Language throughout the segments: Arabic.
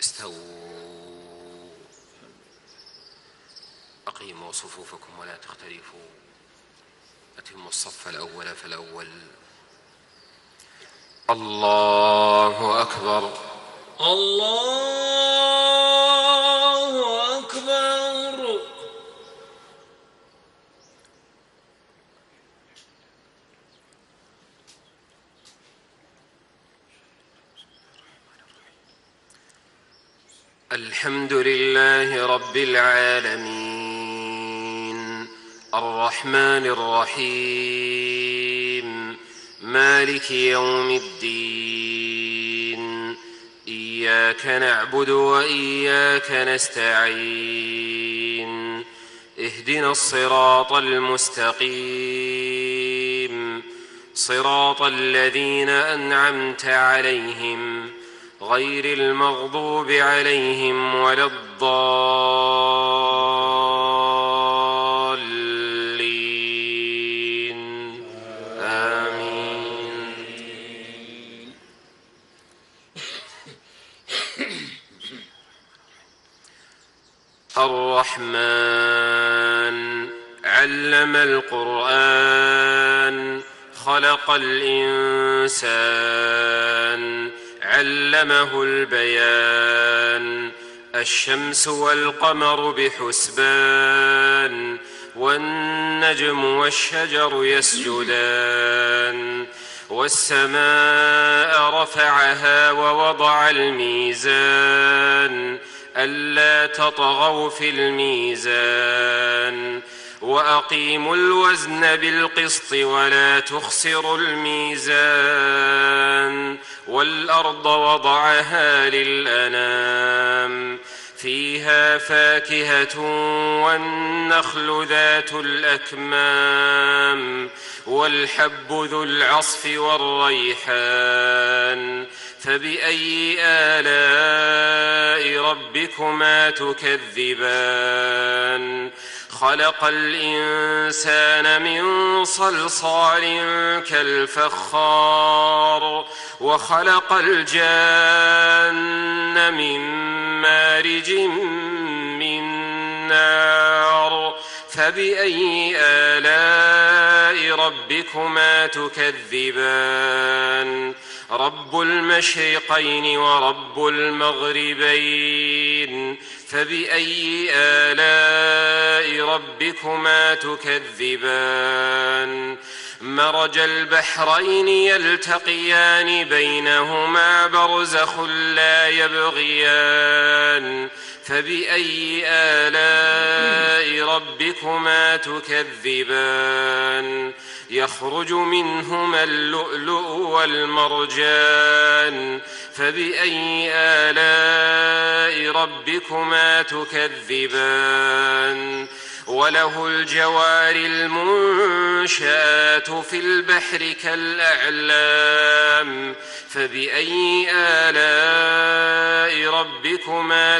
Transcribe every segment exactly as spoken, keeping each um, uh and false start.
استووا أقيموا صفوفكم ولا تختلفوا أتموا الصف الأول فالأول. الله أكبر. الله أكبر. الحمد لله رب العالمين الرحمن الرحيم مالك يوم الدين إياك نعبد وإياك نستعين اهدنا الصراط المستقيم صراط الذين أنعمت عليهم غير المغضوب عليهم ولا الضالين آمين. الرحمن علم القرآن خلق الإنسان علمه البيان الشمس والقمر بحسبان والنجم والشجر يسجدان والسماء رفعها ووضع الميزان ألا تطغوا في الميزان وأقيموا الوزن بالقسط ولا تخسروا الميزان والأرض وضعها للأنام فيها فاكهة والنخل ذات الأكمام والحب ذو العصف والريحان فبأي آلاء ربكما تكذبان خلق الإنسان من صلصال كالفخار وخلق الجان من مارج من نار فبأي آلاء ربكما تكذبان رب المشرقين ورب المغربين فبأي آلاء ربكما تكذبان مرج البحرين يلتقيان بينهما برزخ لا يبغيان فبأي آلاء ربكما تكذبان يخرج منهما اللؤلؤ والمرجان فبأي آلاء ربكما تكذبان وله الجوار المنشآت في البحر كالأعلام فبأي آلاء ربكما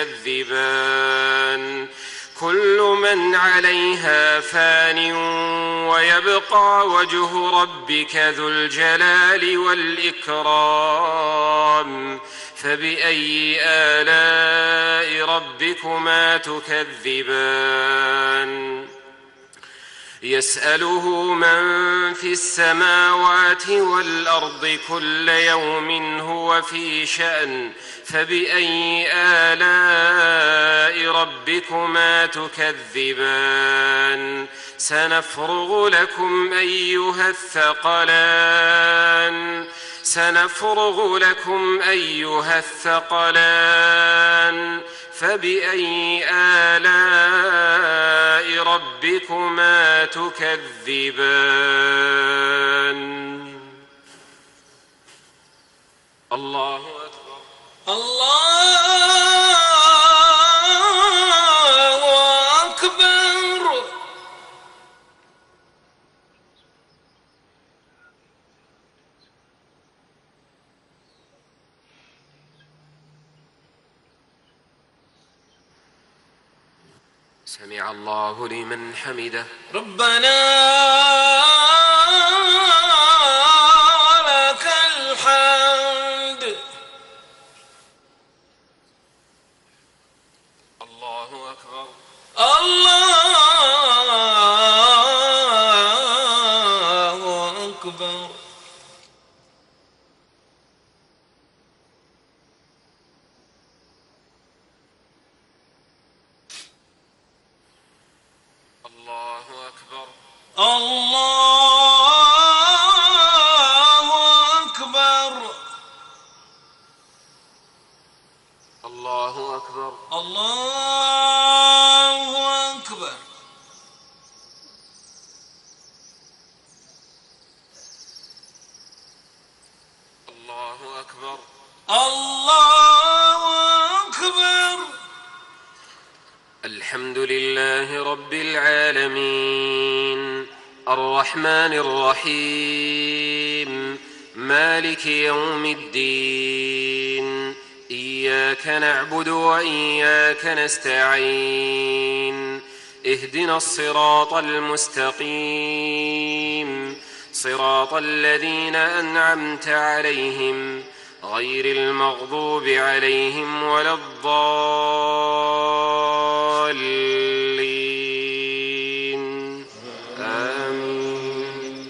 تكذبان كل من عليها فان ويبقى وجه ربك ذو الجلال والإكرام فبأي آلاء ربكما تكذبان يسأله من في السماوات والأرض كل يوم هو في شأن فبأي آلاء ربكما تكذبان سنفرغ لكم أيها الثقلان سنفرغ لكم أيها الثقلان فبأي آلاء ربكما تكذبان الله أكبر. الله أكبر. سمع الله لمن حمده ربنا لك الحمد. الله أكبر. الله أكبر. الله أكبر. الله أكبر. الله أكبر. الله أكبر. الله أكبر. الله أكبر. الحمد لله رب العالمين الرحمن الرحيم مالك يوم الدين إياك نعبد وإياك نستعين اهدنا الصراط المستقيم صراط الذين أنعمت عليهم غير المغضوب عليهم ولا الضالين آمين.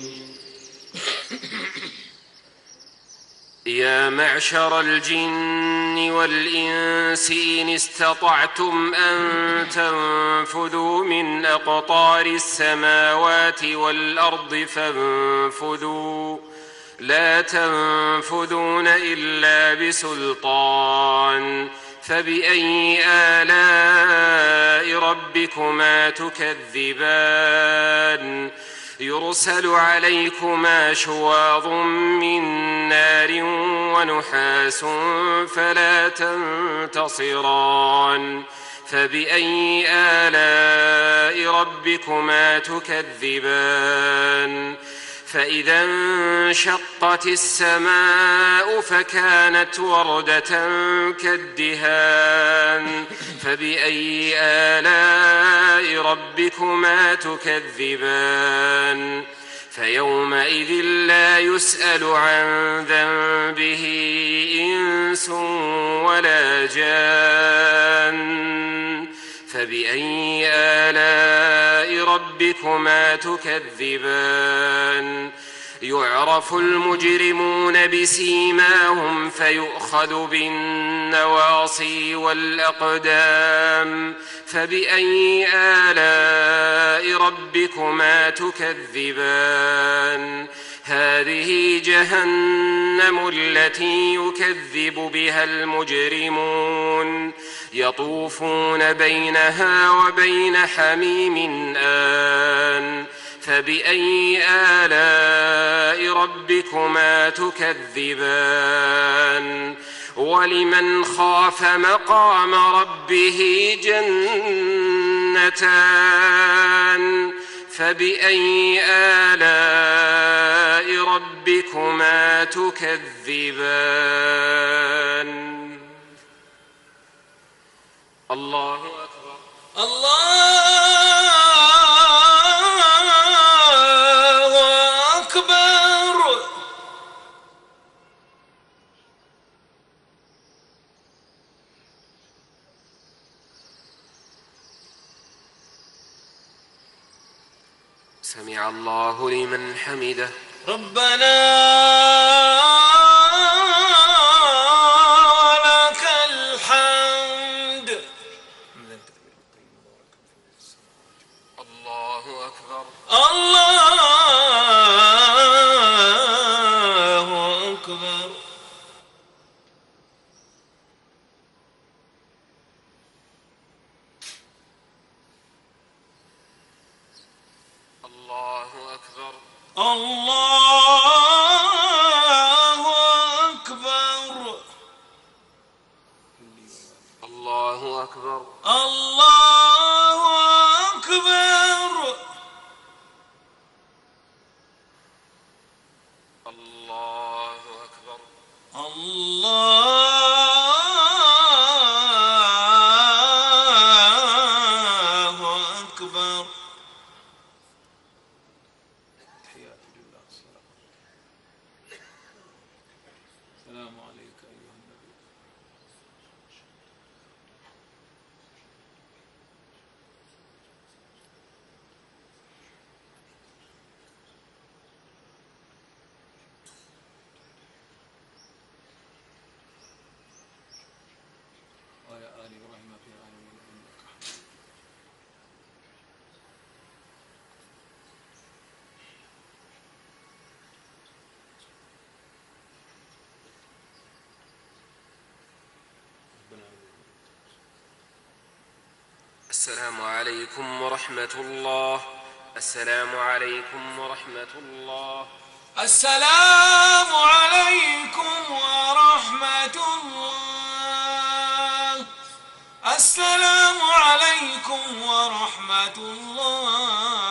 يا معشر الجن والإنس إن استطعتم أن تنفذوا من أقطار السماوات والأرض فانفذوا لا تنفذون إلا بسلطان فبأي آلاء ربكما تكذبان يرسل عليكما شواظ من نار ونحاس فلا تنتصران فبأي آلاء ربكما تكذبان فإذا انشقت السماء فكانت وردة كالدهان فبأي آلاء ربكما تكذبان فيومئذ لا يسأل عن ذنبه إنس ولا جان فبأي آلاء ربكما تكذبان يعرف المجرمون بسيماهم فيؤخذ بالنواصي والأقدام فبأي آلاء ربكما تكذبان هذه جهنم التي يكذب بها المجرمون يطوفون بينها وبين حميم آن فبأي آلاء ربكما تكذبان ولمن خاف مقام ربه جنتان فبأي آلاء ربكما تكذبان الله أكبر. الله أكبر. سمع الله لمن حمده ربنا لك الحمد. الله أكبر. الله أكبر. الله أكبر. الله أكبر. الله أكبر. الله أكبر. الله أكبر. الله أكبر. السلام عليك أيها النبي. السلام عليكم ورحمة الله. السلام عليكم ورحمة الله. السلام عليكم ورحمة الله. السلام عليكم ورحمة الله.